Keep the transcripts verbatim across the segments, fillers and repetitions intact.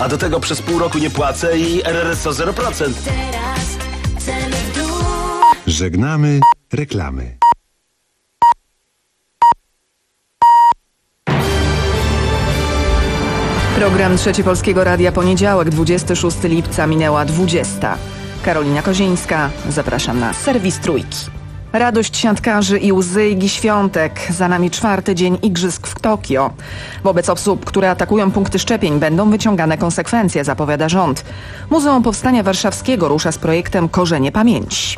A do tego przez pół roku nie płacę i R R S O zero procent. Teraz ceny w dół. Żegnamy reklamy. Program Trzeci Polskiego Radia, poniedziałek, dwudziestego szóstego lipca, minęła dwudziesta. Karolina Kozińska, zapraszam na serwis Trójki. Radość siatkarzy i łzy Igi Świątek. Za nami czwarty dzień igrzysk w Tokio. Wobec osób, które atakują punkty szczepień, będą wyciągane konsekwencje, zapowiada rząd. Muzeum Powstania Warszawskiego rusza z projektem Korzenie Pamięci.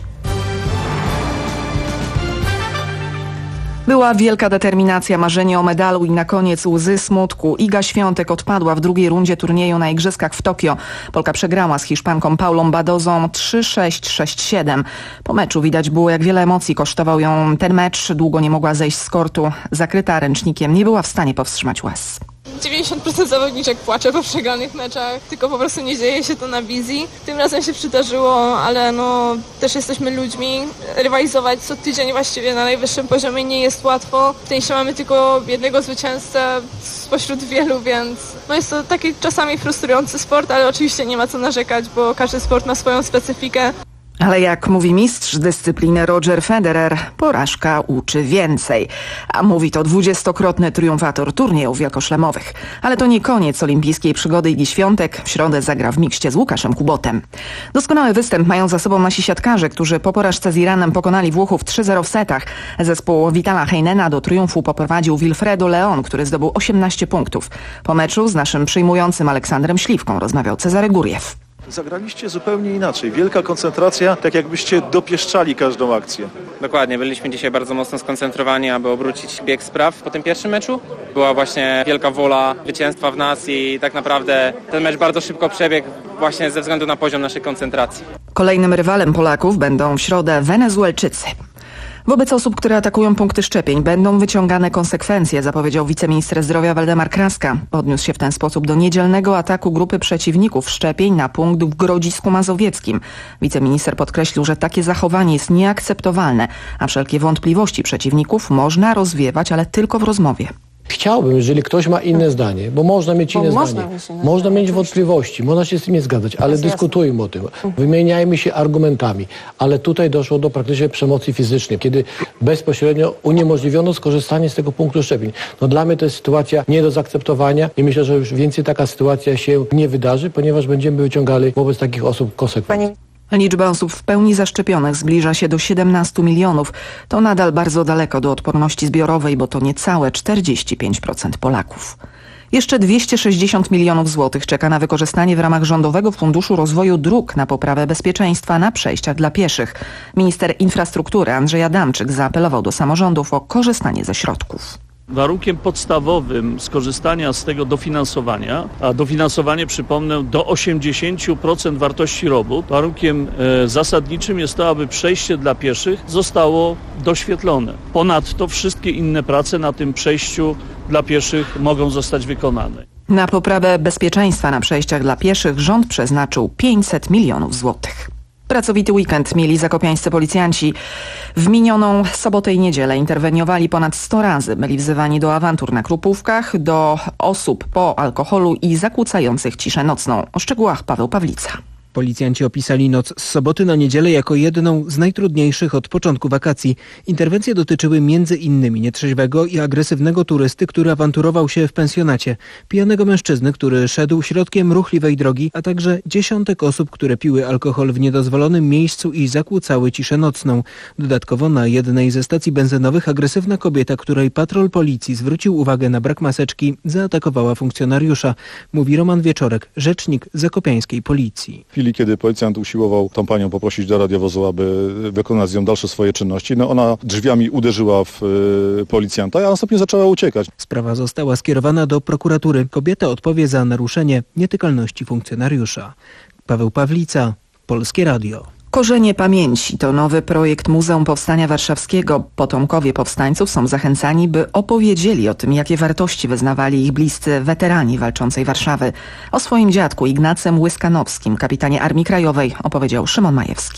Była wielka determinacja, marzenie o medalu i na koniec łzy smutku. Iga Świątek odpadła w drugiej rundzie turnieju na Igrzyskach w Tokio. Polka przegrała z Hiszpanką Paulą Badozą trzy sześć, sześć siedem. Po meczu widać było, jak wiele emocji kosztował ją ten mecz. Długo nie mogła zejść z kortu. Zakryta ręcznikiem, nie była w stanie powstrzymać łez. dziewięćdziesiąt procent zawodniczek płacze po przegranych meczach, tylko po prostu nie dzieje się to na wizji. Tym razem się przydarzyło, ale no też jesteśmy ludźmi. Rywalizować co tydzień właściwie na najwyższym poziomie nie jest łatwo. W tenisie mamy tylko jednego zwycięzcę spośród wielu, więc no jest to taki czasami frustrujący sport, ale oczywiście nie ma co narzekać, bo każdy sport ma swoją specyfikę. Ale jak mówi mistrz dyscypliny Roger Federer, porażka uczy więcej. A mówi to dwudziestokrotny triumfator turniejów wielkoszlemowych. Ale to nie koniec olimpijskiej przygody Igi Świątek. W środę zagra w mikście z Łukaszem Kubotem. Doskonały występ mają za sobą nasi siatkarze, którzy po porażce z Iranem pokonali Włochów trzy zero w setach. Zespół Vitala Heinena do triumfu poprowadził Wilfredo Leon, który zdobył osiemnaście punktów. Po meczu z naszym przyjmującym Aleksandrem Śliwką rozmawiał Cezary Górjew. Zagraliście zupełnie inaczej. Wielka koncentracja, tak jakbyście dopieszczali każdą akcję. Dokładnie, byliśmy dzisiaj bardzo mocno skoncentrowani, aby obrócić bieg spraw. Po tym pierwszym meczu była właśnie wielka wola zwycięstwa w nas i tak naprawdę ten mecz bardzo szybko przebiegł właśnie ze względu na poziom naszej koncentracji. Kolejnym rywalem Polaków będą w środę Wenezuelczycy. Wobec osób, które atakują punkty szczepień, będą wyciągane konsekwencje, zapowiedział wiceminister zdrowia Waldemar Kraska. Odniósł się w ten sposób do niedzielnego ataku grupy przeciwników szczepień na punkt w Grodzisku Mazowieckim. Wiceminister podkreślił, że takie zachowanie jest nieakceptowalne, a wszelkie wątpliwości przeciwników można rozwiewać, ale tylko w rozmowie. Chciałbym, jeżeli ktoś ma inne zdanie, bo można mieć inne można zdanie, mieć inne można zdanie, mieć wątpliwości, można się z tym nie zgadzać, ale dyskutujmy o tym, wymieniajmy się argumentami, ale tutaj doszło do praktycznie przemocy fizycznej, kiedy bezpośrednio uniemożliwiono skorzystanie z tego punktu szczepień. No dla mnie to jest sytuacja nie do zaakceptowania i myślę, że już więcej taka sytuacja się nie wydarzy, ponieważ będziemy wyciągali wobec takich osób konsekwencje. Liczba osób w pełni zaszczepionych zbliża się do siedemnastu milionów. To nadal bardzo daleko do odporności zbiorowej, bo to niecałe czterdzieści pięć procent Polaków. Jeszcze dwieście sześćdziesiąt milionów złotych czeka na wykorzystanie w ramach Rządowego Funduszu Rozwoju Dróg na poprawę bezpieczeństwa na przejściach dla pieszych. Minister infrastruktury Andrzej Adamczyk zaapelował do samorządów o korzystanie ze środków. Warunkiem podstawowym skorzystania z tego dofinansowania, a dofinansowanie, przypomnę, do osiemdziesiąt procent wartości robót, warunkiem e, zasadniczym jest to, aby przejście dla pieszych zostało doświetlone. Ponadto wszystkie inne prace na tym przejściu dla pieszych mogą zostać wykonane. Na poprawę bezpieczeństwa na przejściach dla pieszych rząd przeznaczył pięćset milionów złotych. Pracowity weekend mieli zakopiańscy policjanci. W minioną sobotę i niedzielę interweniowali ponad sto razy. Byli wzywani do awantur na Krupówkach, do osób po alkoholu i zakłócających ciszę nocną. O szczegółach Paweł Pawlica. Policjanci opisali noc z soboty na niedzielę jako jedną z najtrudniejszych od początku wakacji. Interwencje dotyczyły między innymi nietrzeźwego i agresywnego turysty, który awanturował się w pensjonacie, pijanego mężczyzny, który szedł środkiem ruchliwej drogi, a także dziesiątek osób, które piły alkohol w niedozwolonym miejscu i zakłócały ciszę nocną. Dodatkowo na jednej ze stacji benzynowych agresywna kobieta, której patrol policji zwrócił uwagę na brak maseczki, zaatakowała funkcjonariusza, mówi Roman Wieczorek, rzecznik zakopiańskiej policji. W chwili, kiedy policjant usiłował tą panią poprosić do radiowozu, aby wykonać z nią dalsze swoje czynności, no ona drzwiami uderzyła w y, policjanta, a następnie zaczęła uciekać. Sprawa została skierowana do prokuratury. Kobieta odpowie za naruszenie nietykalności funkcjonariusza. Paweł Pawlica, Polskie Radio. Korzenie Pamięci to nowy projekt Muzeum Powstania Warszawskiego. Potomkowie powstańców są zachęcani, by opowiedzieli o tym, jakie wartości wyznawali ich bliscy weterani walczącej Warszawy. O swoim dziadku Ignacym Łyskanowskim, kapitanie Armii Krajowej, opowiedział Szymon Majewski.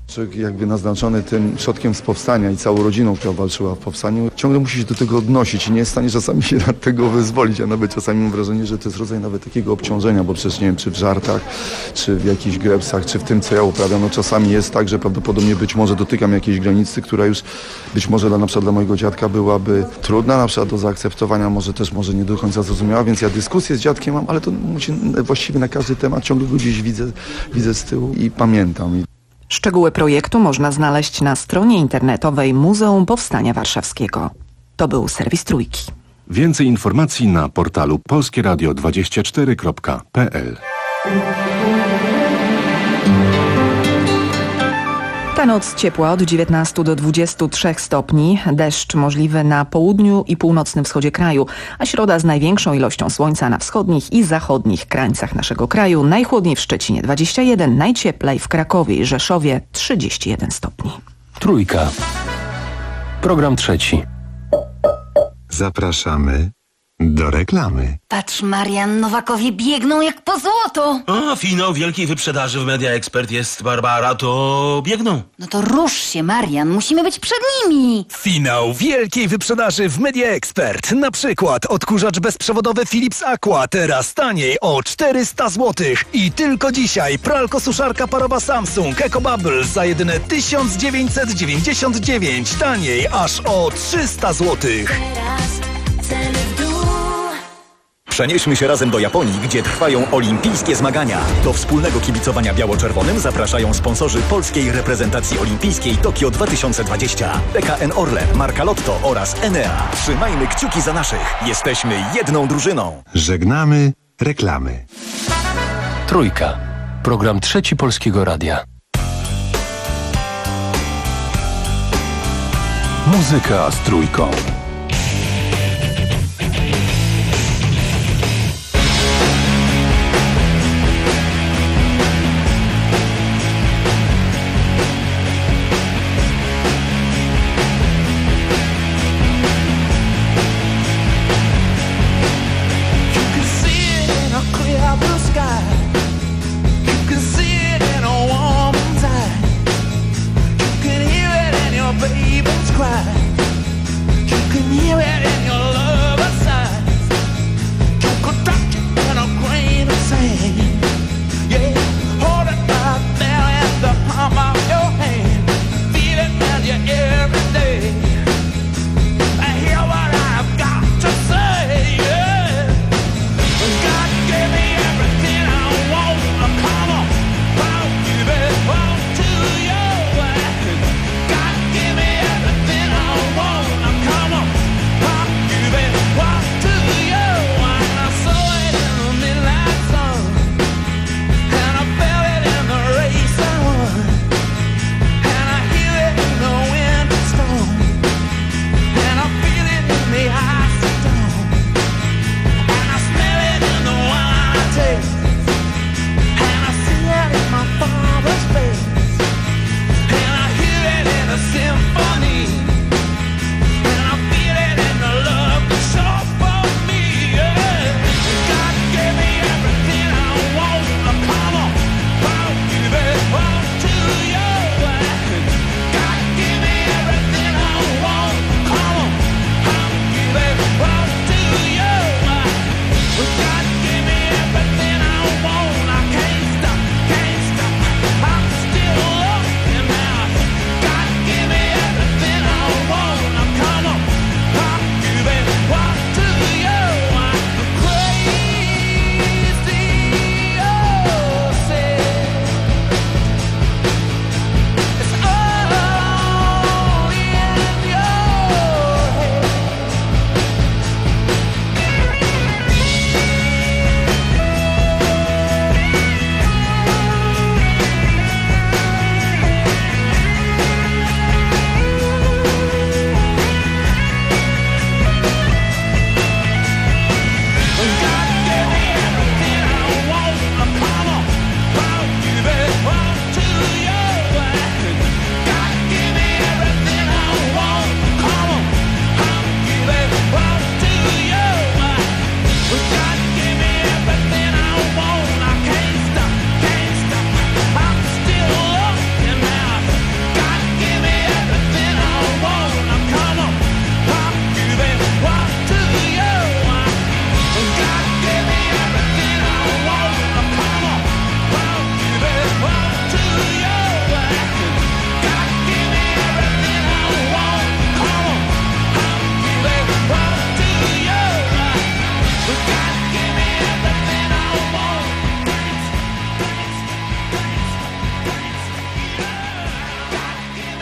Jakby naznaczony tym przodkiem z powstania i całą rodziną, która walczyła w powstaniu, ciągle musi się do tego odnosić i nie jest w stanie czasami się od tego wyzwolić, a nawet czasami mam wrażenie, że to jest rodzaj nawet takiego obciążenia, bo przecież nie wiem, czy w żartach, czy w jakichś grepsach, czy w tym, co ja uprawiam, no czasami jest tak, że prawdopodobnie być może dotykam jakiejś granicy, która już być może dla, na przykład dla mojego dziadka byłaby trudna na przykład do zaakceptowania, może też może nie do końca zrozumiała, więc ja dyskusję z dziadkiem mam, ale to musi, właściwie na każdy temat ciągle go gdzieś widzę, widzę z tyłu i pamiętam. Szczegóły projektu można znaleźć na stronie internetowej Muzeum Powstania Warszawskiego. To był serwis Trójki. Więcej informacji na portalu polskie radio dwadzieścia cztery kropka p l. Ta noc ciepła od dziewiętnastu do dwudziestu trzech stopni, deszcz możliwy na południu i północnym wschodzie kraju, a środa z największą ilością słońca na wschodnich i zachodnich krańcach naszego kraju. Najchłodniej w Szczecinie dwadzieścia jeden, najcieplej w Krakowie i Rzeszowie trzydzieści jeden stopni. Trójka. Program trzeci. Zapraszamy do reklamy. Patrz, Marian, Nowakowie biegną jak po złoto. O, finał wielkiej wyprzedaży w Media Expert jest, Barbara, to biegną. No to rusz się, Marian, musimy być przed nimi. Finał wielkiej wyprzedaży w Media Expert. Na przykład odkurzacz bezprzewodowy Philips Aqua, teraz taniej o czterysta złotych. I tylko dzisiaj pralko-suszarka parowa Samsung EcoBubble za jedyne tysiąc dziewięćset dziewięćdziesiąt dziewięć, taniej aż o trzysta złotych. Przenieśmy się razem do Japonii, gdzie trwają olimpijskie zmagania. Do wspólnego kibicowania biało-czerwonym zapraszają sponsorzy polskiej reprezentacji olimpijskiej Tokio dwa tysiące dwadzieścia. P K N Orlen, marka Lotto oraz Enea. Trzymajmy kciuki za naszych. Jesteśmy jedną drużyną. Żegnamy reklamy. Trójka. Program trzeci Polskiego Radia. Muzyka z trójką. Cry. You can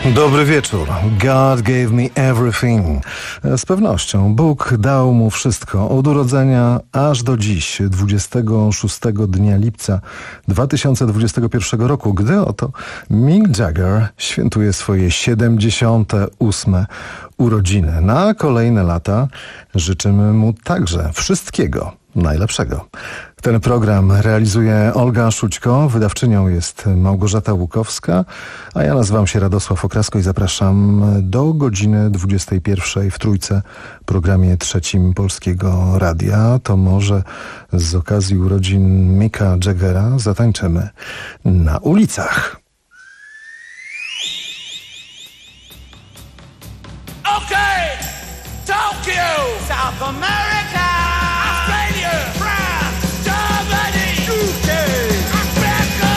Dobry wieczór. God gave me everything. Z pewnością Bóg dał mu wszystko od urodzenia aż do dziś, dwudziestego szóstego dnia lipca dwa tysiące dwudziestego pierwszego roku, gdy oto Mick Jagger świętuje swoje siedemdziesiąte ósme urodziny. Na kolejne lata życzymy mu także wszystkiego najlepszego. Ten program realizuje Olga Szućko, wydawczynią jest Małgorzata Łukowska, a ja nazywam się Radosław Okrasko i zapraszam do godziny dwudziestej pierwszej w Trójce, programie trzecim Polskiego Radia. To może z okazji urodzin Micka Jaggera zatańczymy na ulicach. Okay, Tokyo, South America, Australia, France, Germany, U K, Africa.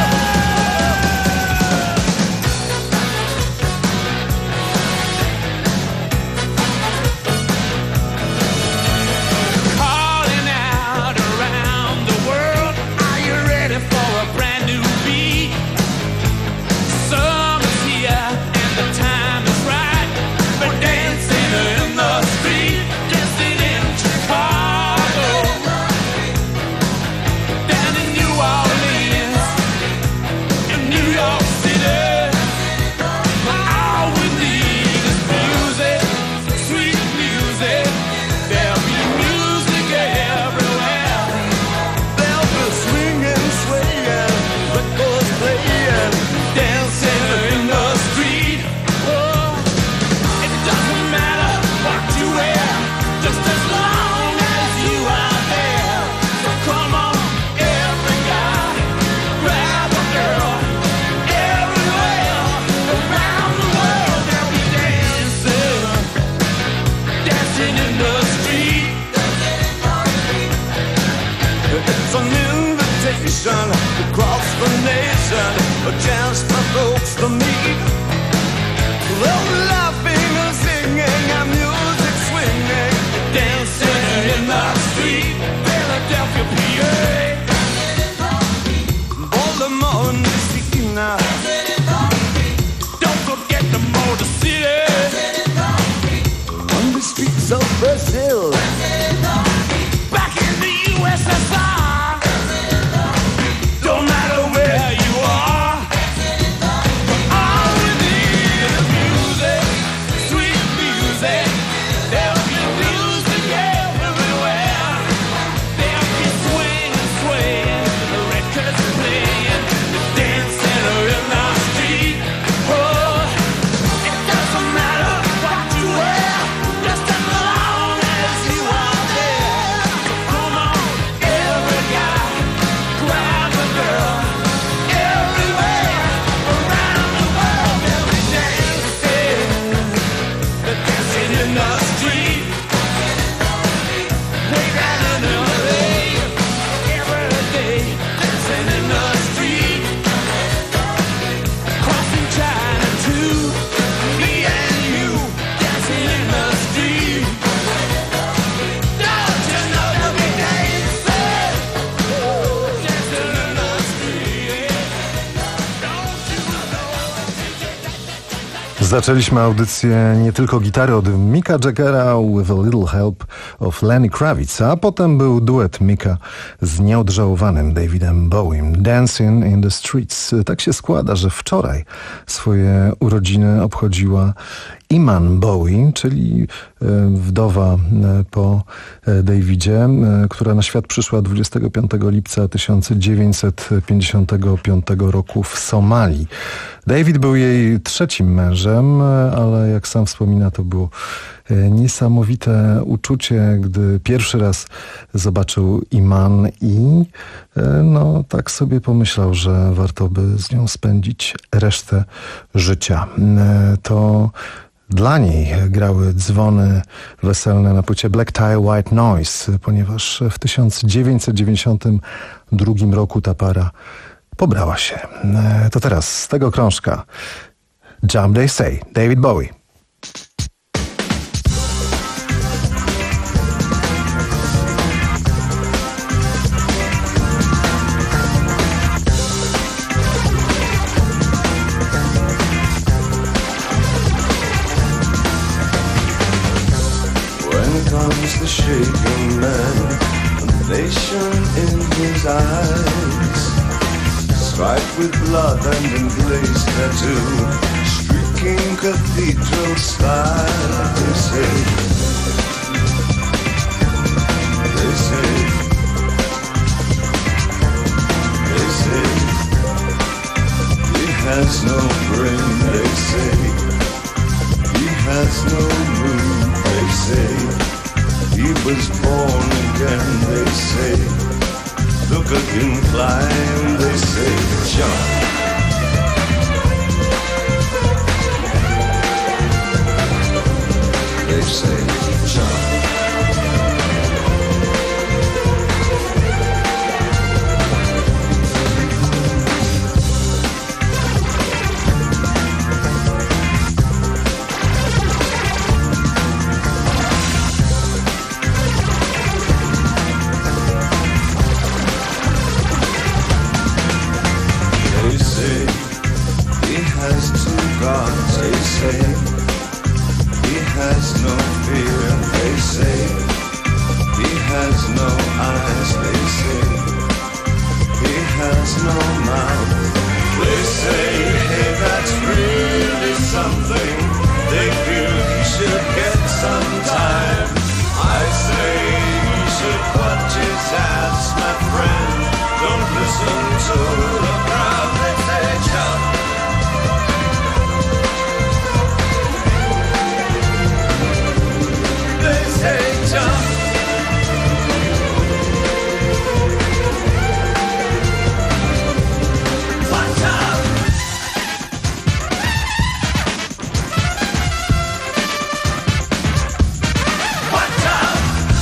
Calling out around the world, are you ready for a brand new beat? Summer's here and the time is right. We're dancing in the street, dancing in Chicago, down in New Orleans, in New York City. All we need is music, sweet music. There'll be music everywhere. There'll be swinging, swaying, records playing, dancing in the street. Oh. It doesn't matter what you wear, just as long as you are there. So come on, every guy, grab a girl, everywhere, around the world they'll be dancing, dancing in the street. It's an invitation across the nation, a chance for folks to meet. They'll be laughing and singing and music swinging, dancing in the street, Philadelphia, P A. Baltimore, Messina, don't forget the Motor City. On the streets of Brazil, back in the U S S R. Don't matter where you are, all we need is music, sweet music. There'll be music everywhere. There'll be swinging, swaying, the records playing, the dancing in the street. Oh, it doesn't matter what you wear, just as long as you are there. So come on, every guy, grab a girl, everywhere, around the world they'll be dancing, they're dancing in the street. Way down in L A, every day, dancing in the street. Crossing China too, me and you, dancing in the street. Don't you know you'll be dancing, dancing in the street. Don't you know? Zaczęliśmy audycję nie tylko gitary od Micka Jaggera with a little help of Lenny Kravitz, a potem był duet Micka z nieodżałowanym Davidem Bowiem, Dancing in the Streets. Tak się składa, że wczoraj swoje urodziny obchodziła Iman Bowie, czyli e, wdowa e, po e, Davidzie, e, która na świat przyszła dwudziestego piątego lipca tysiąc dziewięćset pięćdziesiątego piątego roku w Somalii. David był jej trzecim mężem, e, ale jak sam wspomina, to było e, niesamowite uczucie, gdy pierwszy raz zobaczył Iman i e, no tak sobie pomyślał, że warto by z nią spędzić resztę życia. E, to dla niej grały dzwony weselne na płycie Black Tie White Noise, ponieważ w tysiąc dziewięćset dziewięćdziesiątym drugim roku ta para pobrała się. To teraz z tego krążka Jump They Say, David Bowie. shaken man, a nation in his eyes, striped with blood and emblazed tattoo, streaking cathedral style. They say, they say, they say, he has no brain. They say, he has no mood. They say, he was born again. They say, look at him climb. They say, jump. They say, jump. They say, he has two gods. They say, he has no fear. They say, he has no eyes. They say, he has no mouth. They say, hey, that's really something. They feel he should get some time. I say, he should watch his ass, my friend. Don't listen to the crowd. They say, jump. They say, jump. Watch out. Watch out.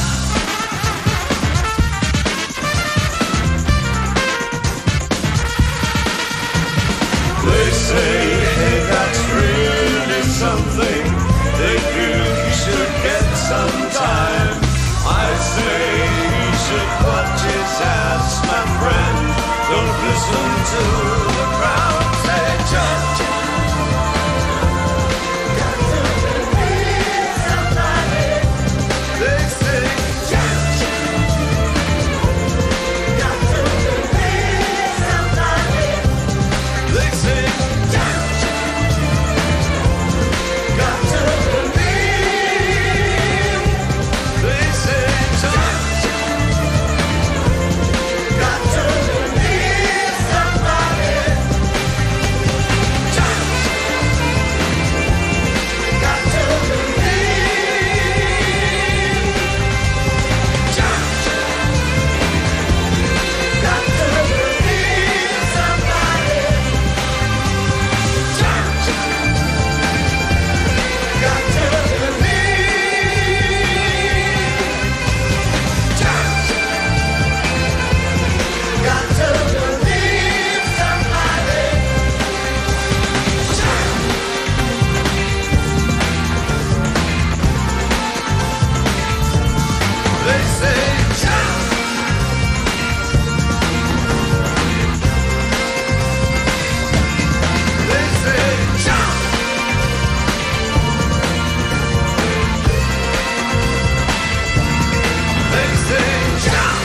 They say, hey, that's really something. They feel he should get some time. I say he should watch his ass, my friend. Don't listen to the crowd. Say, jump. Got to believe somebody. They say, jump. Got to believe somebody. They say, jump. Got to believe. They say, jump. Got to believe somebody. Jump. Got to believe. Jump. Got to believe somebody. Jump. Got to believe. Jump. Got to believe somebody. They say, jump. They say, jump. They say, jump.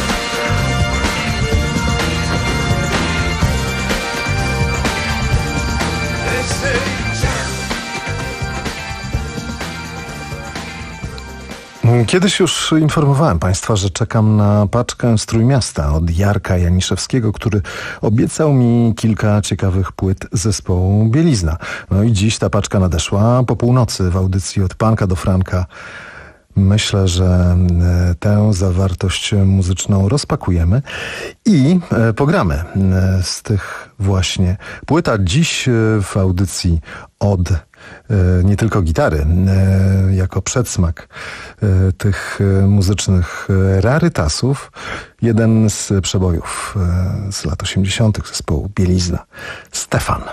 They say, jump. Kiedyś już informowałem Państwa, że czekam na paczkę z Trójmiasta od Jarka Janiszewskiego, który obiecał mi kilka ciekawych płyt zespołu Bielizna. No i dziś ta paczka nadeszła po północy w audycji Od Panka do Franka. Myślę, że e, tę zawartość muzyczną rozpakujemy i e, pogramy e, z tych właśnie płyt. A dziś e, w audycji Od e, nie tylko gitary, e, jako przedsmak e, tych e, muzycznych e, rarytasów, jeden z przebojów e, z lat osiemdziesiątych zespołu Bielizna, Stefan.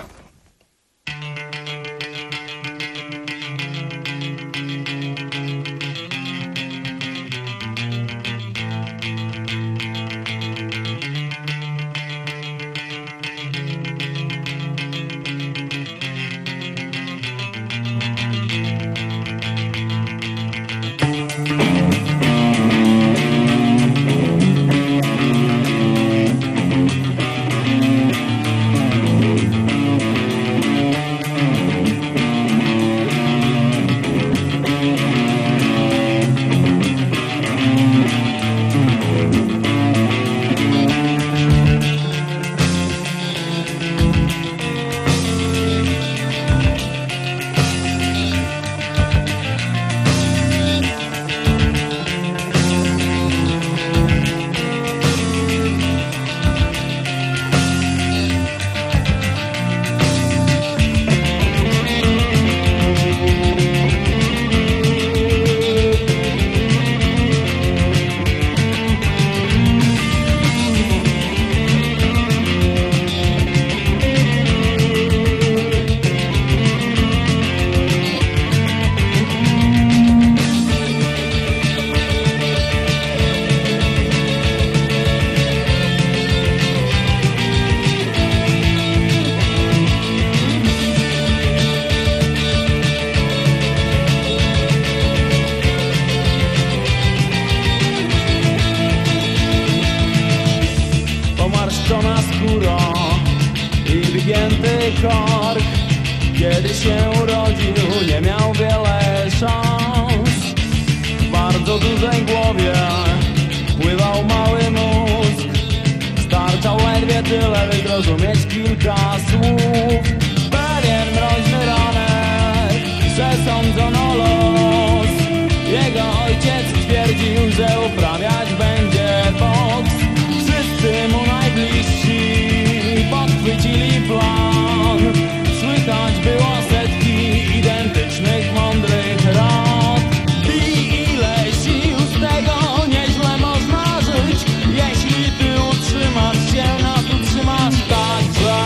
skóra i wygięty kork. Kiedy się urodził, nie miał wiele szans. W bardzo dużej głowie pływał mały mózg. Starczał ledwie tyle, by zrozumieć kilka słów. Pewien mroźny ranek przesądzono los. Jego ojciec twierdził, że uprawiać będzie boks. Wszyscy mu najbliżsi podchwycili plan. Słychać było setki identycznych, mądrych rad. I ile sił z tego nieźle można żyć, jeśli ty utrzymasz się, nas utrzymasz także.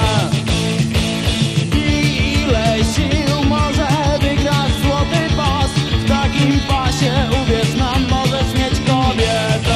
I ile sił może wygrać złoty pas, w takim pasie uwierz nam, możesz mieć kobietę.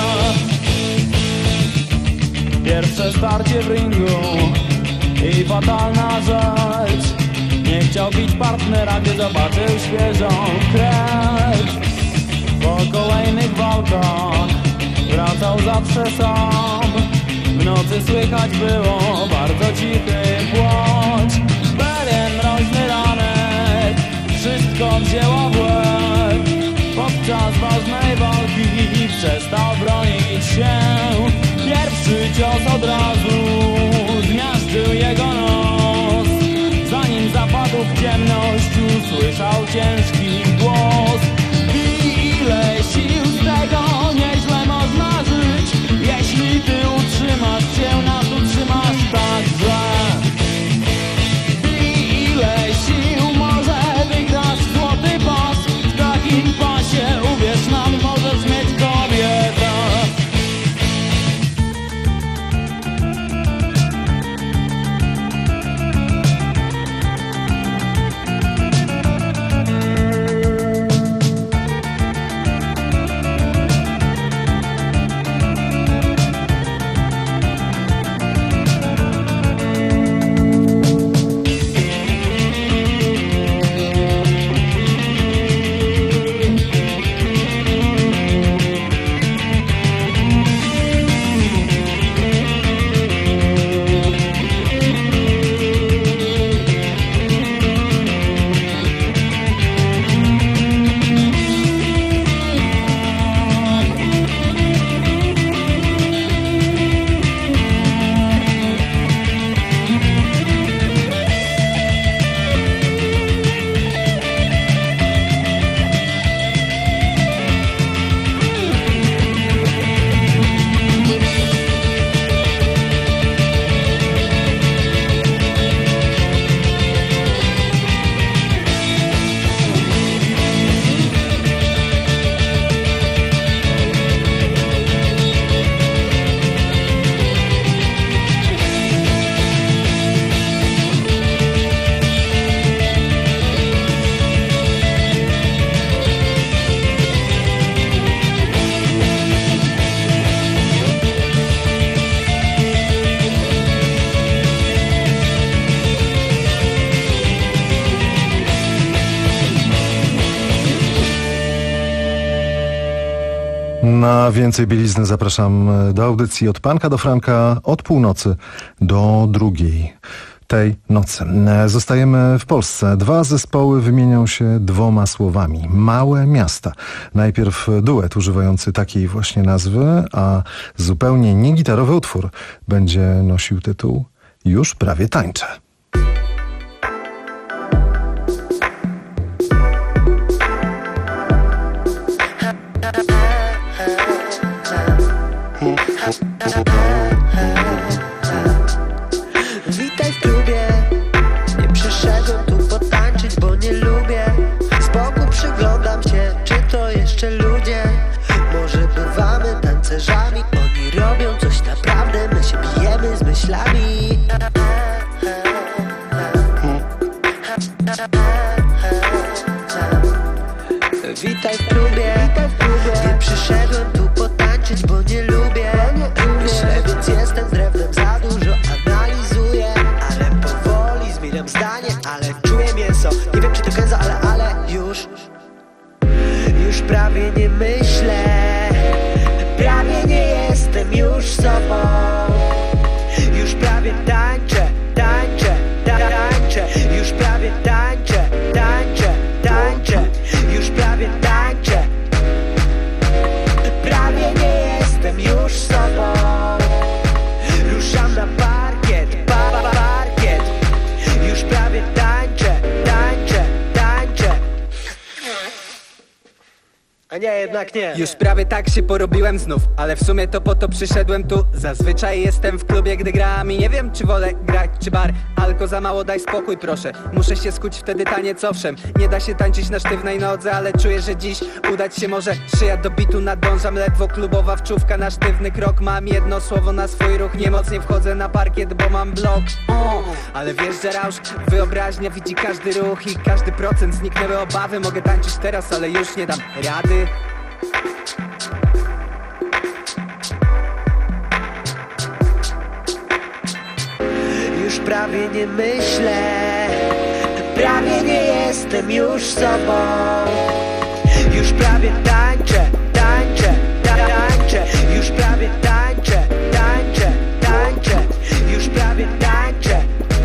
Pierwsze starcie w ringu i fatalna rzecz. Nie chciał bić partnera, gdy zobaczył świeżą krew. Po kolejnych walkach wracał zawsze sam. W nocy słychać było bardzo cichy płacz. Pewien mroźny ranek wszystko wzięło w łeb. Podczas ważnej walki przestał bronić się. Pierwszy cios od razu zmiażdżył jego nos. Zanim zapadł w ciemność, usłyszał ciężki głos. I ile sił z tego nieźle można żyć, jeśli ty utrzymasz się, nas utrzymasz także. I ile sił może wygrać złoty pas, w takim pasie uwierz nam, możesz mieć kobietę. Na więcej bielizny zapraszam do audycji Od Panka do Franka od północy do drugiej tej nocy. Zostajemy w Polsce. Dwa zespoły wymienią się dwoma słowami. Małe miasta. Najpierw duet używający takiej właśnie nazwy, a zupełnie niegitarowy utwór będzie nosił tytuł Już prawie tańczę. Witaj w klubie. Nie przyszedłem tu potańczyć, bo nie lubię. Z boku przyglądam się, czy to jeszcze ludzie. Może bywamy tancerzami, oni robią coś naprawdę, my się bijemy z myślami. Witaj w klubie. Nie przyszedłem tu potańczyć, bo nie lubię. Myślę, więc jestem z drewnem, za dużo analizuję. Ale powoli zmieniam zdanie, ale czuję mięso. Nie wiem, czy to gęza, ale, ale już Już prawie nie myślę. Prawie nie jestem już sobą. Już prawie A nie, jednak nie. Już prawie tak się porobiłem znów, ale w sumie to po to przyszedłem tu. Zazwyczaj jestem w klubie, gdy gram i nie wiem, czy wolę grać, czy bar. Alko za mało, daj spokój proszę. Muszę się skuć, wtedy taniec owszem. Nie da się tańczyć na sztywnej nodze, ale czuję, że dziś udać się może. Szyja do bitu nadążam, ledwo klubowa wczówka na sztywny krok. Mam jedno słowo na swój ruch, niemocnie wchodzę na parkiet, bo mam blok. O, ale wiesz, że rausz, wyobraźnia widzi każdy ruch i każdy procent. Zniknęły obawy, mogę tańczyć teraz, ale już nie dam rady. Już prawie nie myślę, prawie nie jestem już sobą. Już prawie tańczę, tańczę, tańczę. Już prawie tańczę, tańczę, tańczę. Już prawie tańczę.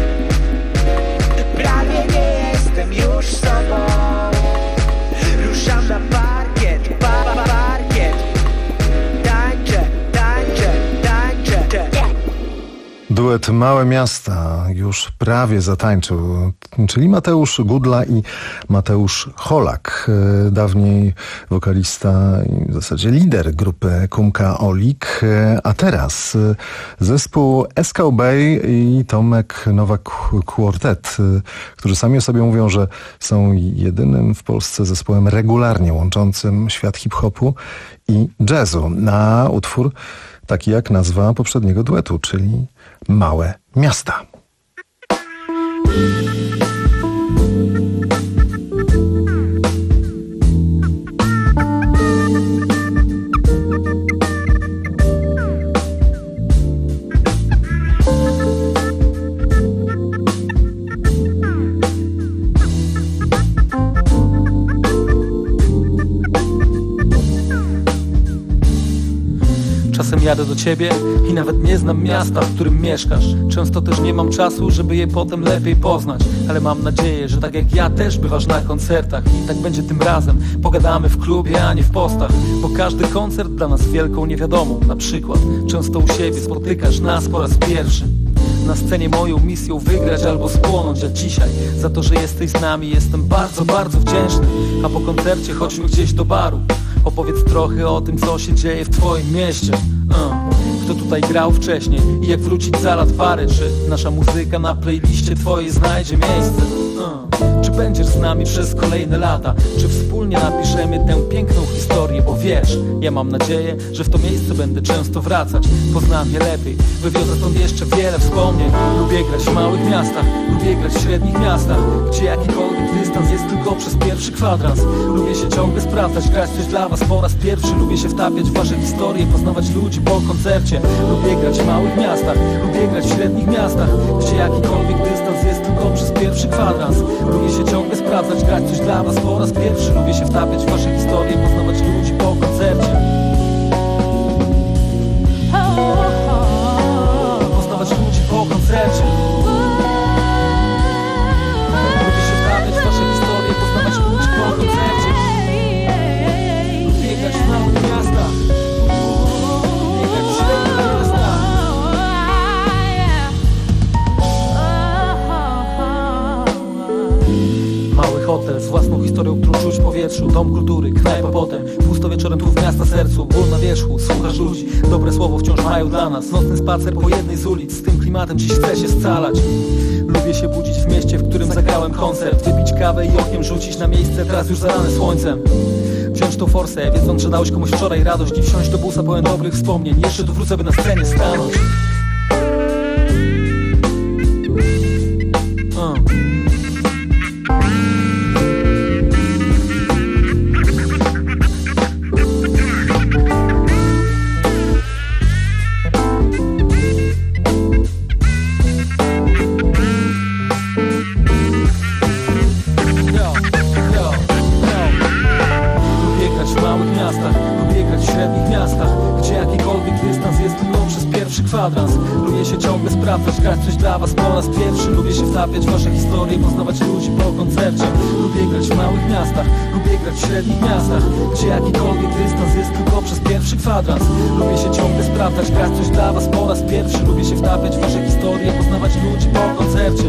Prawie nie jestem już sobą. Ruszam na parkiet, pa, pa, parkiet. Tańczę, tańczę, tańczę. Duet Małe Miasta już prawie zatańczył, czyli Mateusz Gudla i Mateusz Holak, dawniej wokalista i w zasadzie lider grupy Kumka Olik, a teraz zespół Eskał Bey i Tomek Nowak Quartet, którzy sami o sobie mówią, że są jedynym w Polsce zespołem regularnie łączącym świat hip-hopu i jazzu. Na utwór taki jak nazwa poprzedniego duetu, czyli Małe Miasta. Czasem jadę do ciebie i nawet nie znam miasta, w którym mieszkasz. Często też nie mam czasu, żeby je potem lepiej poznać. Ale mam nadzieję, że tak jak ja też bywasz na koncertach. I tak będzie tym razem, pogadamy w klubie, a nie w postach. Bo każdy koncert dla nas wielką niewiadomą. Na przykład często u siebie spotykasz nas po raz pierwszy. Na scenie moją misją wygrać albo spłonąć, a dzisiaj za to, że jesteś z nami jestem bardzo, bardzo wdzięczny. A po koncercie chodźmy gdzieś do baru. Opowiedz trochę o tym, co się dzieje w twoim mieście. uh. Kto tutaj grał wcześniej i jak wrócić za lat parę. Czy nasza muzyka na playliście twojej znajdzie miejsce? uh. Czy będziesz z nami przez kolejne lata? Czy wspólnie napiszemy tę piękną historię? Bo wiesz, ja mam nadzieję, że w to miejsce będę często wracać. Poznam je lepiej, wywiozę stąd jeszcze wiele wspomnień. Lubię grać w małych miastach, lubię grać w średnich miastach, gdzie jakikolwiek dystans jest tylko przez pierwszy kwadrans. Lubię się ciągle sprawdzać, grać coś dla was po raz pierwszy. Lubię się wtapiać w wasze historie, poznawać ludzi po koncercie. Lubię grać w małych miastach, lubię grać w średnich miastach, gdzie jakikolwiek dystans jest tylko przez pierwszy kwadrans. Lubię się ciągle sprawdzać, grać coś dla was po raz pierwszy. Lubię się wtapiać w wasze historie, poznawać ludzi po koncercie. Poznawać ludzi po koncercie. Lubię się wtapiać w wasze historie, poznawać ludzi po koncercie. Lubię grać w małych miastach, lubię grać w średnich miastach. Mały hotel z własną historią, którą czuć w powietrzu. Dom kultury, knajpa potem, pusto wieczorem tu w miasta sercu. Ból na wierzchu, słuchasz ludzi, dobre słowo wciąż mają dla nas. Nocny spacer po jednej z ulic, z tym klimatem dziś chcę się scalać. Lubię się budzić w mieście, w którym zagrałem koncert. Wypić kawę i okiem rzucić na miejsce, teraz już zalane słońcem. Wziąć tą forsę, wiedząc, że dałeś komuś wczoraj radość. I wsiąść do busa pełen dobrych wspomnień. Jeszcze tu wrócę, by na scenie stanąć. uh. Kwadrans. Lubię się ciągle sprawdzać, grać coś dla was po raz pierwszy. Lubię się wtapiać w wasze historie, poznawać ludzi po koncercie. Lubię grać w małych miastach, lubię grać w średnich miastach, gdzie jakikolwiek dystans jest tylko przez pierwszy kwadrans. Lubię się ciągle sprawdzać, grać coś dla was po raz pierwszy. Lubię się wtapiać w wasze historie, poznawać ludzi po koncercie.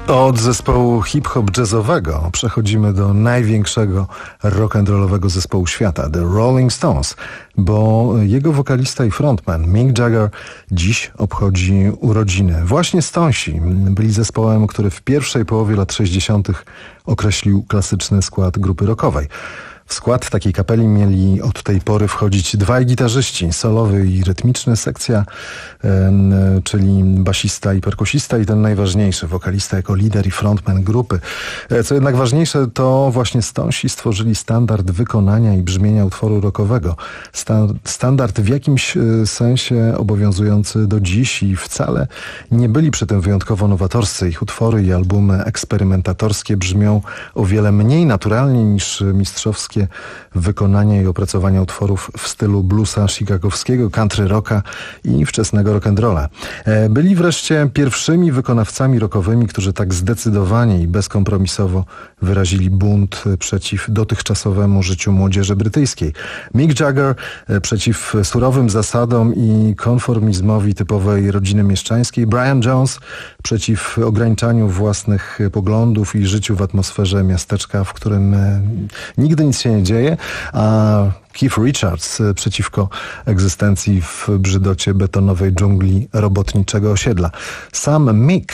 Od zespołu hip-hop jazzowego przechodzimy do największego rock'n'rollowego zespołu świata, The Rolling Stones, bo jego wokalista i frontman Mick Jagger dziś obchodzi urodziny. Właśnie Stonesi byli zespołem, który w pierwszej połowie lat sześćdziesiątych określił klasyczny skład grupy rockowej. W skład takiej kapeli mieli od tej pory wchodzić dwaj gitarzyści, solowy i rytmiczny, sekcja, e, czyli basista i perkusista i ten najważniejszy, wokalista jako lider i frontman grupy. E, co jednak ważniejsze, to właśnie Stonesi stworzyli standard wykonania i brzmienia utworu rockowego. Sta- standard w jakimś e, sensie obowiązujący do dziś i wcale nie byli przy tym wyjątkowo nowatorscy. Ich utwory i albumy eksperymentatorskie brzmią o wiele mniej naturalnie niż mistrzowskie wykonania i opracowania utworów w stylu bluesa chicagowskiego, country rocka i wczesnego rock'n'rolla. Byli wreszcie pierwszymi wykonawcami rockowymi, którzy tak zdecydowanie i bezkompromisowo wyrazili bunt przeciw dotychczasowemu życiu młodzieży brytyjskiej. Mick Jagger przeciw surowym zasadom i konformizmowi typowej rodziny mieszczańskiej, Brian Jones przeciw ograniczaniu własnych poglądów i życiu w atmosferze miasteczka, w którym nigdy nic się nie dzieje, a Keith Richards przeciwko egzystencji w brzydocie betonowej dżungli robotniczego osiedla. Sam Mick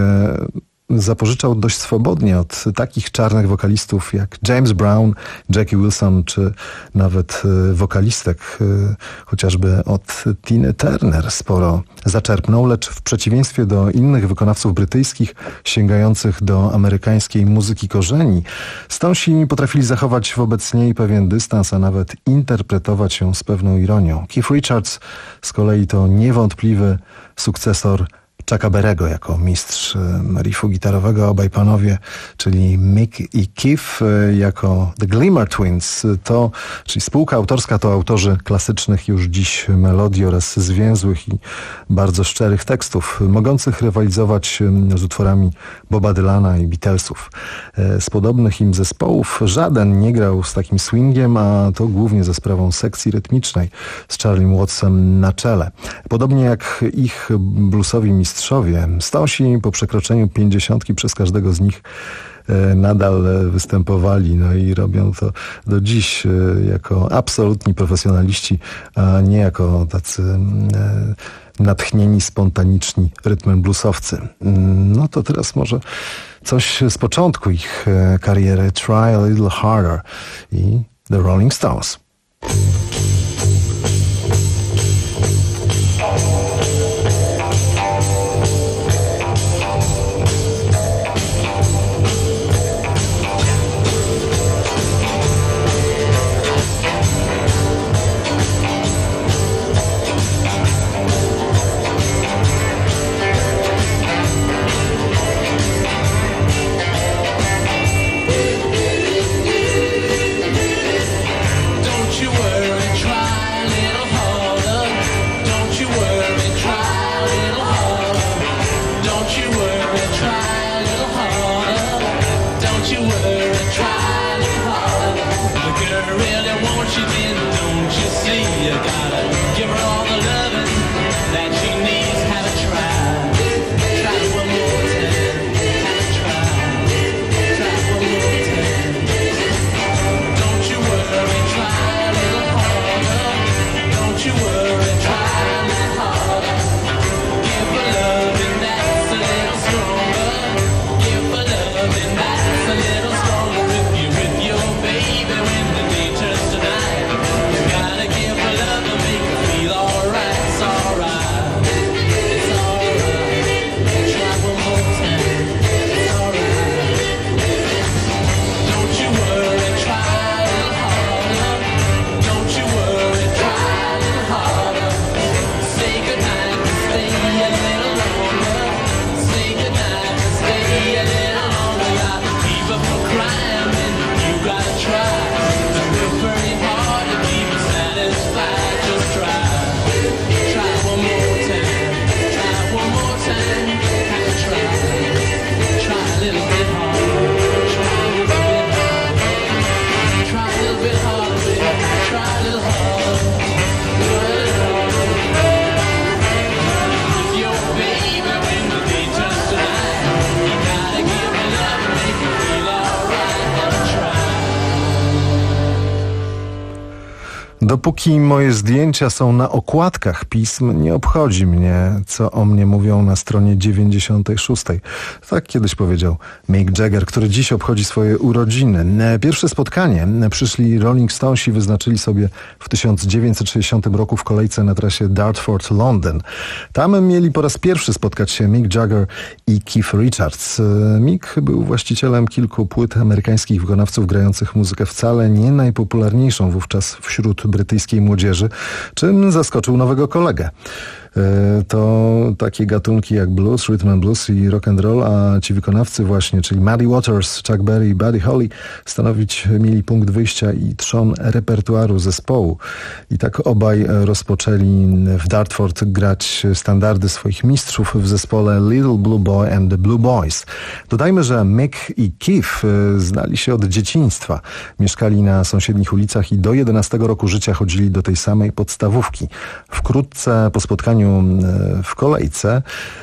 zapożyczał dość swobodnie od takich czarnych wokalistów jak James Brown, Jackie Wilson, czy nawet wokalistek, chociażby od Tiny Turner sporo zaczerpnął, lecz w przeciwieństwie do innych wykonawców brytyjskich sięgających do amerykańskiej muzyki korzeni, Stonesi potrafili zachować wobec niej pewien dystans, a nawet interpretować ją z pewną ironią. Keith Richards z kolei to niewątpliwy sukcesor Chucka Berry'ego jako mistrz riffu gitarowego. Obaj panowie, czyli Mick i Keith, jako The Glimmer Twins, to, czyli spółka autorska, to autorzy klasycznych już dziś melodii oraz zwięzłych i bardzo szczerych tekstów, mogących rywalizować z utworami Boba Dylana i Beatlesów. Z podobnych im zespołów żaden nie grał z takim swingiem, a to głównie za sprawą sekcji rytmicznej z Charlie Wattsem na czele. Podobnie jak ich bluesowi mistrzowie, Stonesi po przekroczeniu pięćdziesiątki przez każdego z nich nadal występowali, no i robią to do dziś jako absolutni profesjonaliści, a nie jako tacy natchnieni, spontaniczni rytmem bluesowcy. No to teraz może coś z początku ich kariery, Try a Little Harder i The Rolling Stones. Gotta give a love Dopóki moje zdjęcia są na okładkach pism, nie obchodzi mnie, co o mnie mówią na stronie dziewięćdziesiątej szóstej. Tak kiedyś powiedział Mick Jagger, który dziś obchodzi swoje urodziny. Pierwsze spotkanie przyszli Rolling Stonesi, wyznaczyli sobie w tysiąc dziewięćset sześćdziesiątym roku w kolejce na trasie Dartford-London. Tam mieli po raz pierwszy spotkać się Mick Jagger i Keith Richards. Mick był właścicielem kilku płyt amerykańskich wykonawców grających muzykę wcale nie najpopularniejszą wówczas wśród brytyjskiej młodzieży, czym zaskoczył nowego kolegę. To takie gatunki jak blues, rhythm and blues i rock and roll, a ci wykonawcy właśnie, czyli Muddy Waters, Chuck Berry i Buddy Holly, stanowić mieli punkt wyjścia i trzon repertuaru zespołu. I tak obaj rozpoczęli w Dartford grać standardy swoich mistrzów w zespole Little Blue Boy and the Blue Boys. Dodajmy, że Mick i Keith znali się od dzieciństwa. Mieszkali na sąsiednich ulicach i do jedenastego roku życia chodzili do tej samej podstawówki. Wkrótce po spotkaniu w kolejce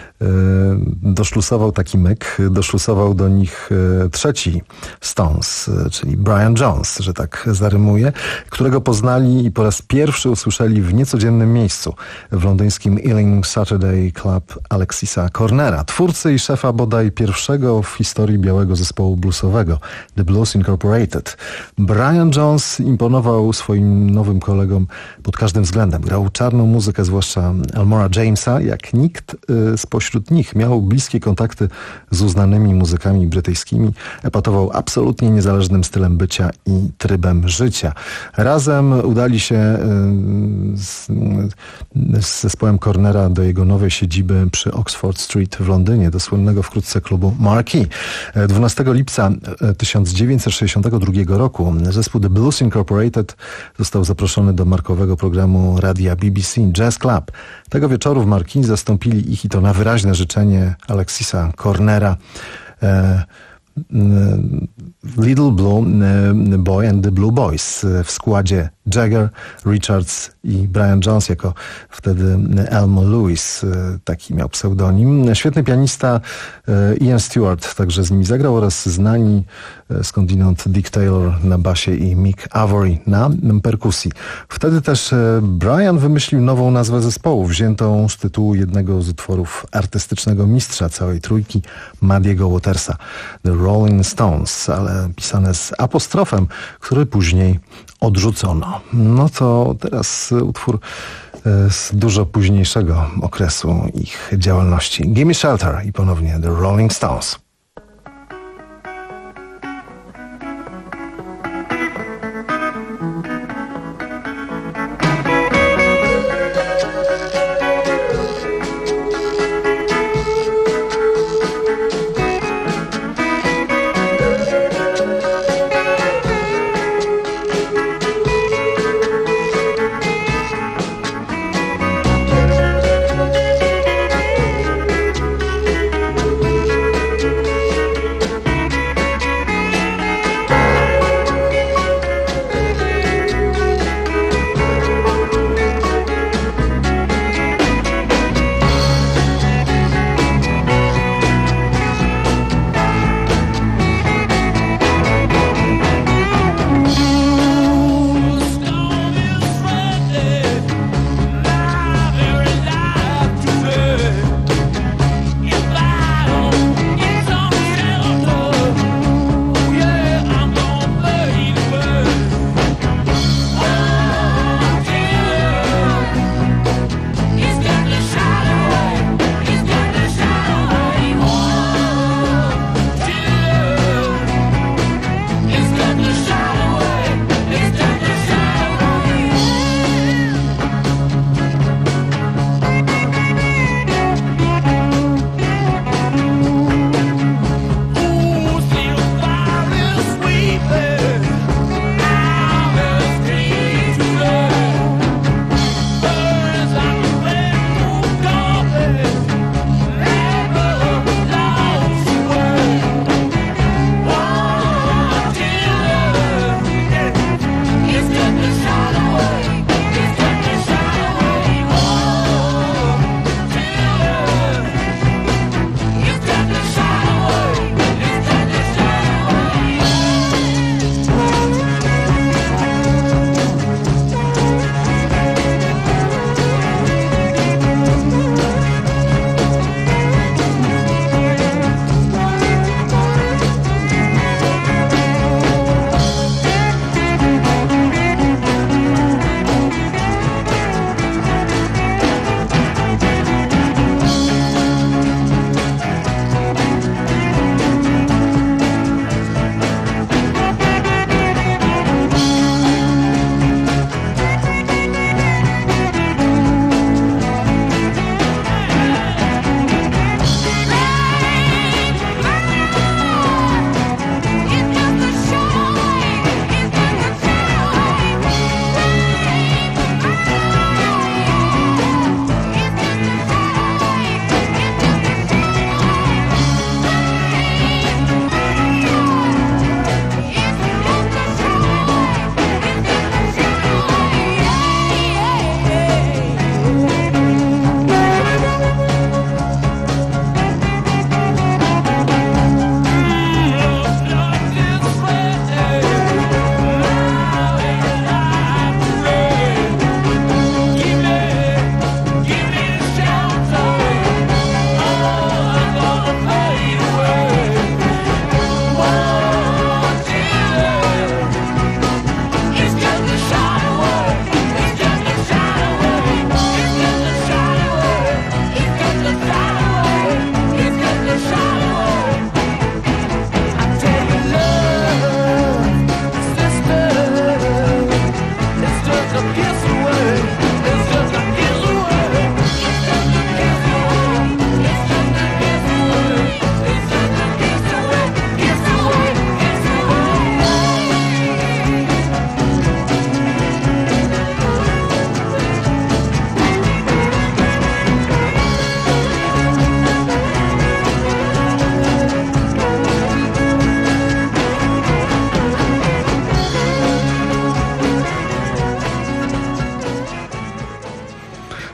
doszlusował taki Mick, doszlusował do nich trzeci Stones, czyli Brian Jones, że tak zarymuje, którego poznali i po raz pierwszy usłyszeli w niecodziennym miejscu, w londyńskim Ealing Saturday Club Alexisa Cornera, twórcy i szefa bodaj pierwszego w historii białego zespołu bluesowego, The Blues Incorporated. Brian Jones imponował swoim nowym kolegom pod każdym względem. Grał czarną muzykę, zwłaszcza Elmora Jamesa, jak nikt spośród Wśród nich miał bliskie kontakty z uznanymi muzykami brytyjskimi. Epatował absolutnie niezależnym stylem bycia i trybem życia. Razem udali się z, z zespołem Cornera do jego nowej siedziby przy Oxford Street w Londynie, do słynnego wkrótce klubu Marquee. dwunastego lipca tysiąc dziewięćset sześćdziesiątego drugiego roku zespół The Blues Incorporated został zaproszony do markowego programu radia B B C Jazz Club. Tego wieczoru w Marquee zastąpili ich, i to na wyraźne życzenie Alexisa Cornera, e, Little Blue Boy and the Blue Boys w składzie Jagger, Richards i Brian Jones, jako wtedy Elmo Lewis, taki miał pseudonim. Świetny pianista Ian Stewart także z nimi zagrał, oraz znani skądinąd Dick Taylor na basie i Mick Avory na perkusji. Wtedy też Brian wymyślił nową nazwę zespołu, wziętą z tytułu jednego z utworów artystycznego mistrza całej trójki, Muddy'ego Watersa, The Rolling Stones, ale pisane z apostrofem, który później odrzucono. No to teraz utwór z dużo późniejszego okresu ich działalności. Gimme Shelter i ponownie The Rolling Stones.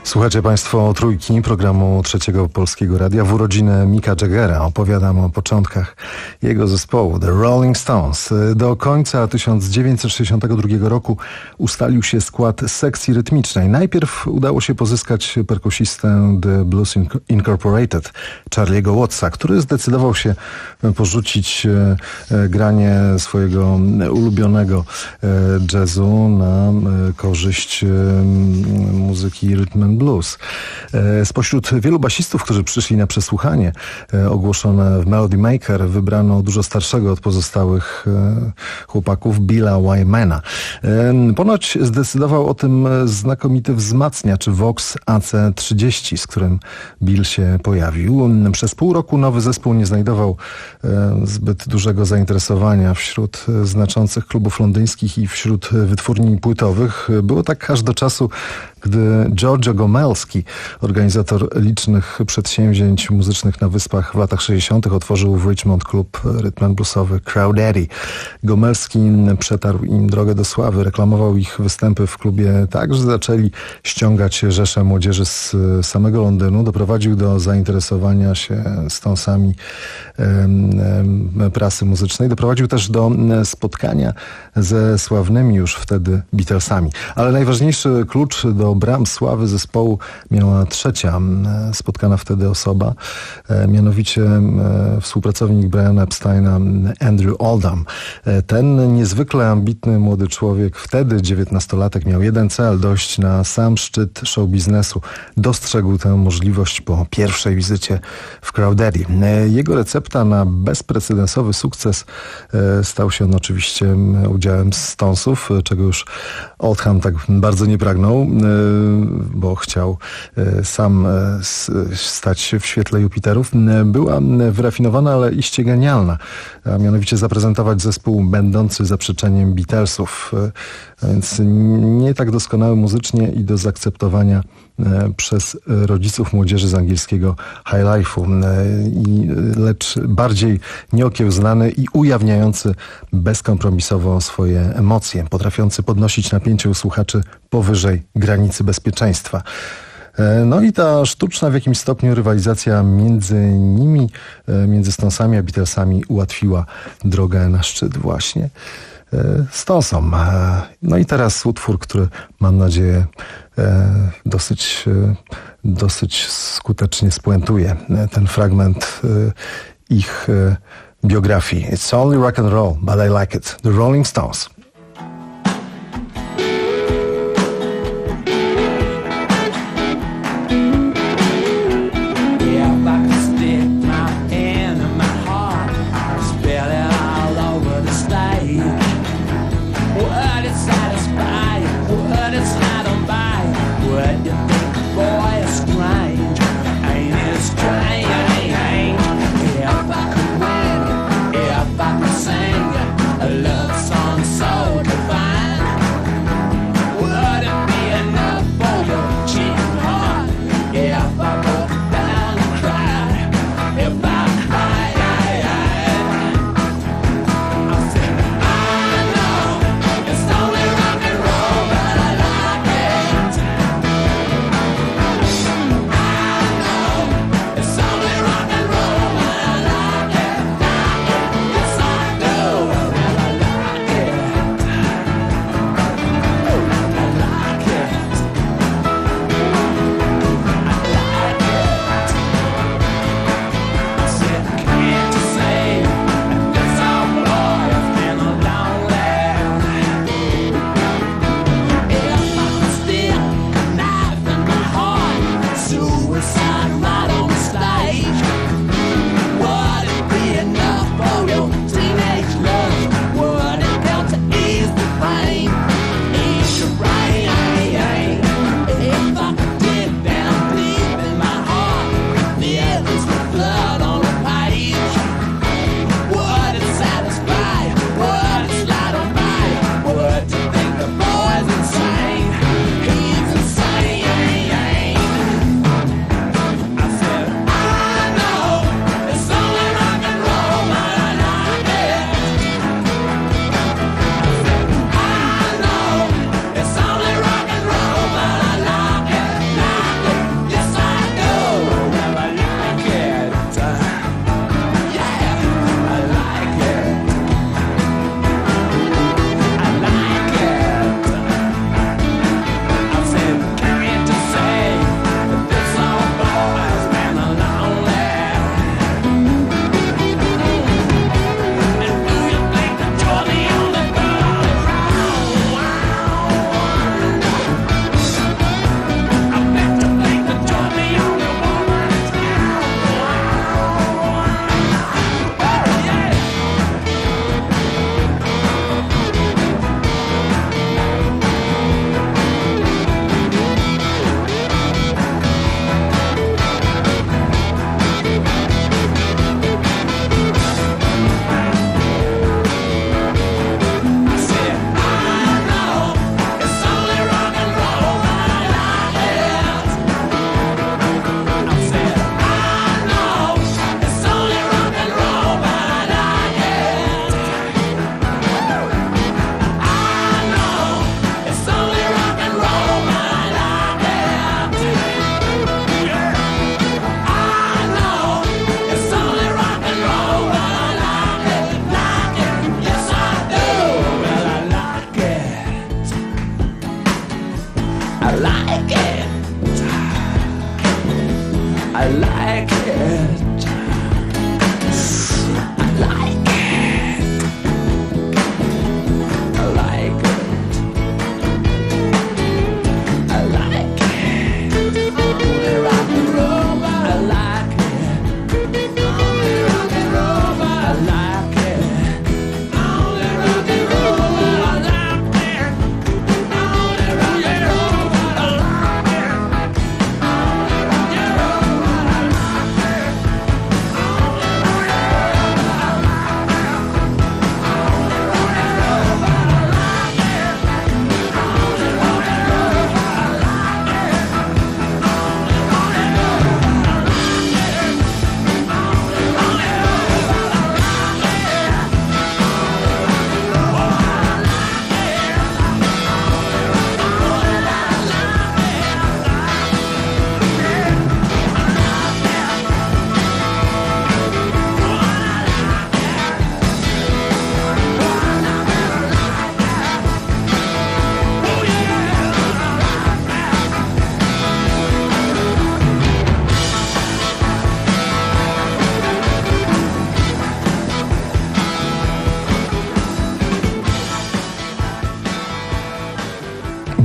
Słuchacie Państwo Trójki, programu Trzeciego Polskiego Radia. W urodzinę Micka Jaggera opowiadam o początkach jego zespołu The Rolling Stones. Do końca tysiąc dziewięćset sześćdziesiątego drugiego roku ustalił się skład sekcji rytmicznej. Najpierw udało się pozyskać perkusistę The Blues Incorporated, Charlie'ego Wattsa, który zdecydował się porzucić granie swojego ulubionego jazzu na korzyść muzyki rhythm and blues. Spośród wielu basistów, którzy przyszli na przesłuchanie ogłoszone w Melody Maker, wybrano dużo starszego od pozostałych chłopaków, Billa Wymana. Ponoć zdecydował o tym znakomity wzmacniacz Vox A C trzydzieści, z którym Bill się pojawił. Przez pół roku nowy zespół nie znajdował zbyt dużego zainteresowania wśród znaczących klubów londyńskich i wśród wytwórni płytowych. Było tak aż do czasu, gdy Giorgio Gomelski, organizator licznych przedsięwzięć muzycznych na Wyspach w latach sześćdziesiątych, otworzył w Richmond klub rhythm and bluesowy Crawdaddy. Gomelski przetarł im drogę do sławy, reklamował ich występy w klubie tak, że zaczęli ściągać rzesze młodzieży z samego Londynu. Doprowadził do zainteresowania się Stonesami prasy muzycznej. Doprowadził też do spotkania ze sławnymi już wtedy Beatlesami. Ale najważniejszy klucz do bram sławy zespołu miała trzecia spotkana wtedy osoba, mianowicie współpracownik Briana Epsteina, Andrew Oldham. Ten niezwykle ambitny młody człowiek, wtedy dziewiętnastolatek, miał jeden cel: dojść na sam szczyt show biznesu. Dostrzegł tę możliwość po pierwszej wizycie w Crawdaddy. Jego recepta na bezprecedensowy sukces stał się on oczywiście udziałem Stonesów, czego już Oldham tak bardzo nie pragnął, bo chciał sam stać się w świetle Jupiterów. Była wyrafinowana, ale iście genialna, a mianowicie zaprezentować zespół będący zaprzeczeniem Beatlesów, a więc nie tak doskonały muzycznie i do zaakceptowania przez rodziców młodzieży z angielskiego high life'u, lecz bardziej nieokiełznany i ujawniający bezkompromisowo swoje emocje, potrafiący podnosić napięcie u słuchaczy powyżej granicy bezpieczeństwa. No i ta sztuczna w jakimś stopniu rywalizacja między nimi, między Stonesami a Beatlesami ułatwiła drogę na szczyt właśnie Stonesom. No i teraz utwór, który mam nadzieję dosyć, dosyć skutecznie spuentuje ten fragment ich biografii. It's only rock and roll, but I like it. The Rolling Stones. Sing a love song, so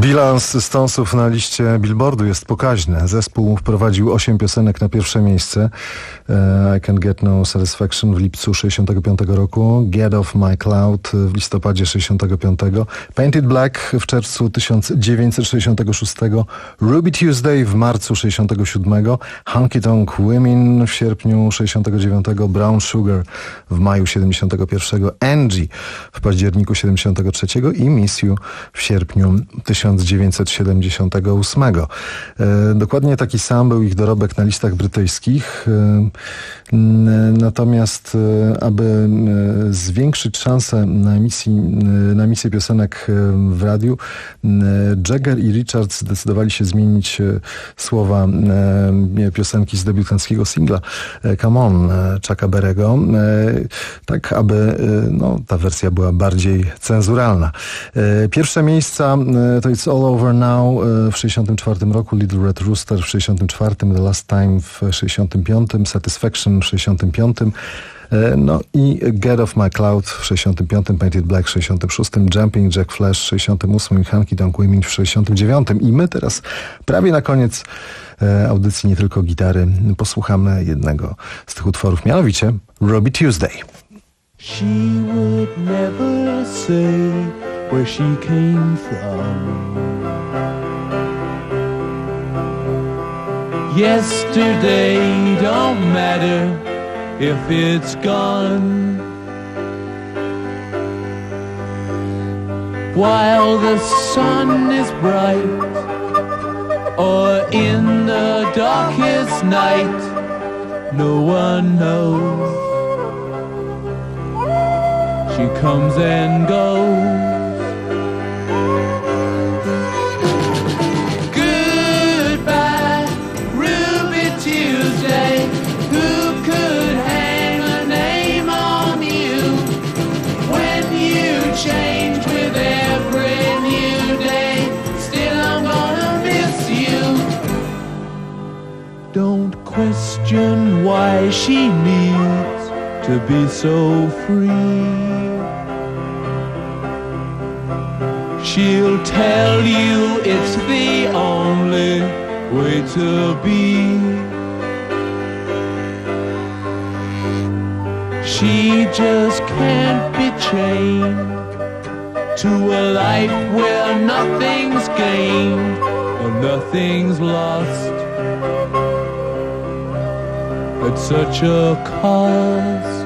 Bilans Stonesów na liście Billboardu jest pokaźny. Zespół wprowadził osiem piosenek na pierwsze miejsce. I Can't Get No Satisfaction w lipcu sześćdziesiątego piątego roku, Get Off My Cloud w listopadzie sześćdziesiątego piątego, Painted Black w czerwcu tysiąc dziewięćset sześćdziesiątego szóstego, Ruby Tuesday w marcu sześćdziesiątego siódmego, Honky Tonk Women w sierpniu sześćdziesiątego dziewiątego, Brown Sugar w maju siedemdziesiątego pierwszego, Angie w październiku siedemdziesiątego trzeciego i Miss You w sierpniu tysiąc dziewięćset siedemdziesiątego ósmego. E, dokładnie taki sam był ich dorobek na listach brytyjskich. E, natomiast e, aby e, zwiększyć szanse na emisji, e, na emisję piosenek e, w radiu, e, Jagger i Richards zdecydowali się zmienić e, słowa e, piosenki z debiutanckiego singla e, Come On e, Chucka Berry'ego, e, tak aby e, no, ta wersja była bardziej cenzuralna. E, pierwsze miejsca e, to It's All Over Now w sześćdziesiątym czwartym roku, Little Red Rooster w sześćdziesiątym czwartym, The Last Time w sześćdziesiątym piątym, Satisfaction w sześćdziesiątym piątym, no i Get Off My Cloud w sześćdziesiątym piątym, Painted Black w sześćdziesiątym szóstym, Jumping Jack Flash w sześćdziesiątym ósmym i Honky Tonk Women w sześćdziesiątym dziewiątym. I my teraz prawie na koniec audycji Nie Tylko Gitary posłuchamy jednego z tych utworów, mianowicie Ruby Tuesday. She would never say where she came from. Yesterday don't matter if it's gone. While the sun is bright or in the darkest night, no one knows. She comes and goes. Goodbye, Ruby Tuesday. Who could hang a name on you when you change with every new day? Still I'm gonna miss you. Don't question why she needs to be so free. She'll tell you it's the only way to be. She just can't be chained to a life where nothing's gained and nothing's lost at such a cost.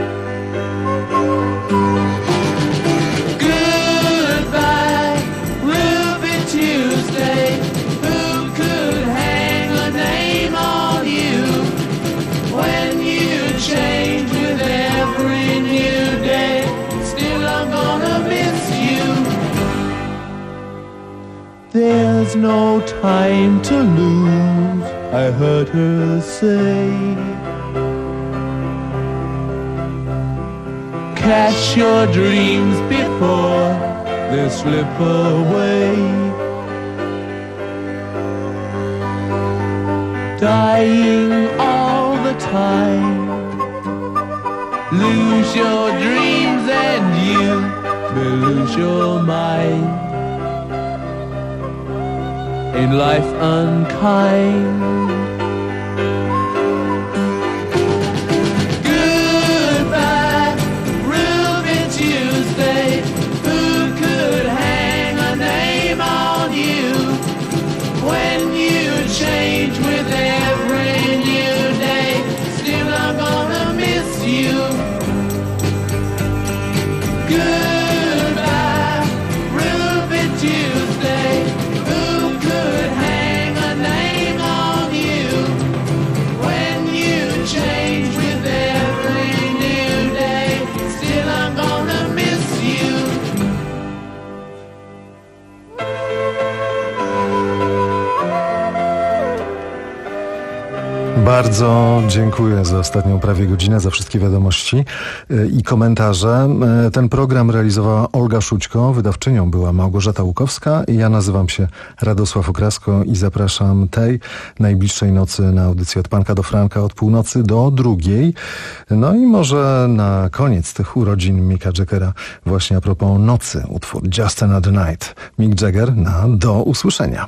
Tuesday, who could hang a name on you when you change with every new day? Still I'm gonna miss you. There's no time to lose, I heard her say. Catch your dreams before they slip away. Dying all the time. Lose your dreams and you may lose your mind. Ain't life unkind? Goodbye, Ruby Tuesday. Who could hang a name on you when you change with every new day? Still I'm gonna miss you. Goodbye, Ruby Tuesday. Who could hang a name on you Bardzo dziękuję za ostatnią prawie godzinę, za wszystkie wiadomości i komentarze. Ten program realizowała Olga Szućko, wydawczynią była Małgorzata Łukowska. Ja nazywam się Radosław Okrasko i zapraszam tej najbliższej nocy na audycję Od Panka do Franka od północy do drugiej. No i może na koniec tych urodzin Micka Jaggera właśnie a propos nocy utwór Just Another Night. Mick Jagger na do usłyszenia.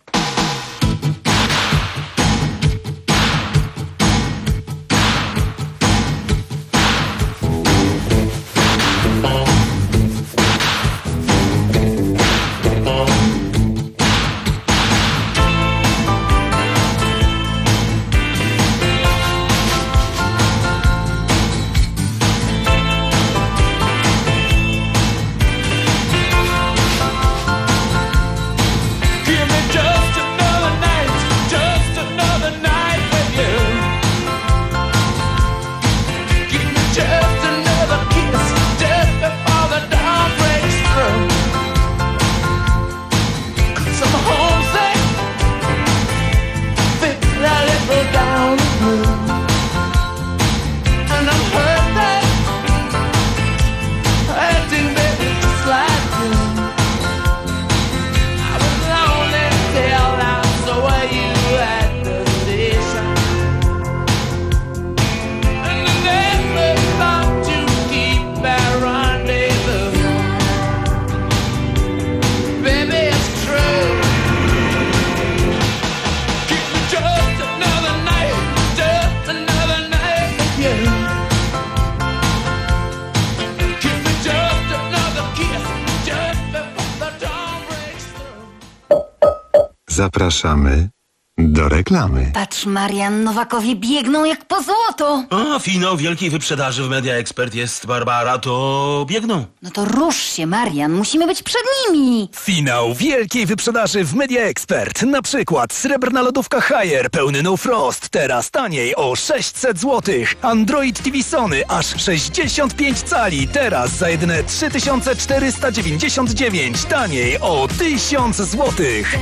Zapraszamy do reklamy. Patrz, Marian, Nowakowie biegną jak po złoto. A, finał wielkiej wyprzedaży w Media Expert jest, Barbara, to biegną. No to rusz się, Marian, musimy być przed nimi. Finał wielkiej wyprzedaży w Media Expert. Na przykład srebrna lodówka Haier pełny No Frost, teraz taniej o sześćset złotych. Android T V Sony aż sześćdziesiąt pięć cali, teraz za jedyne trzy tysiące czterysta dziewięćdziesiąt dziewięć, taniej o tysiąc złotych.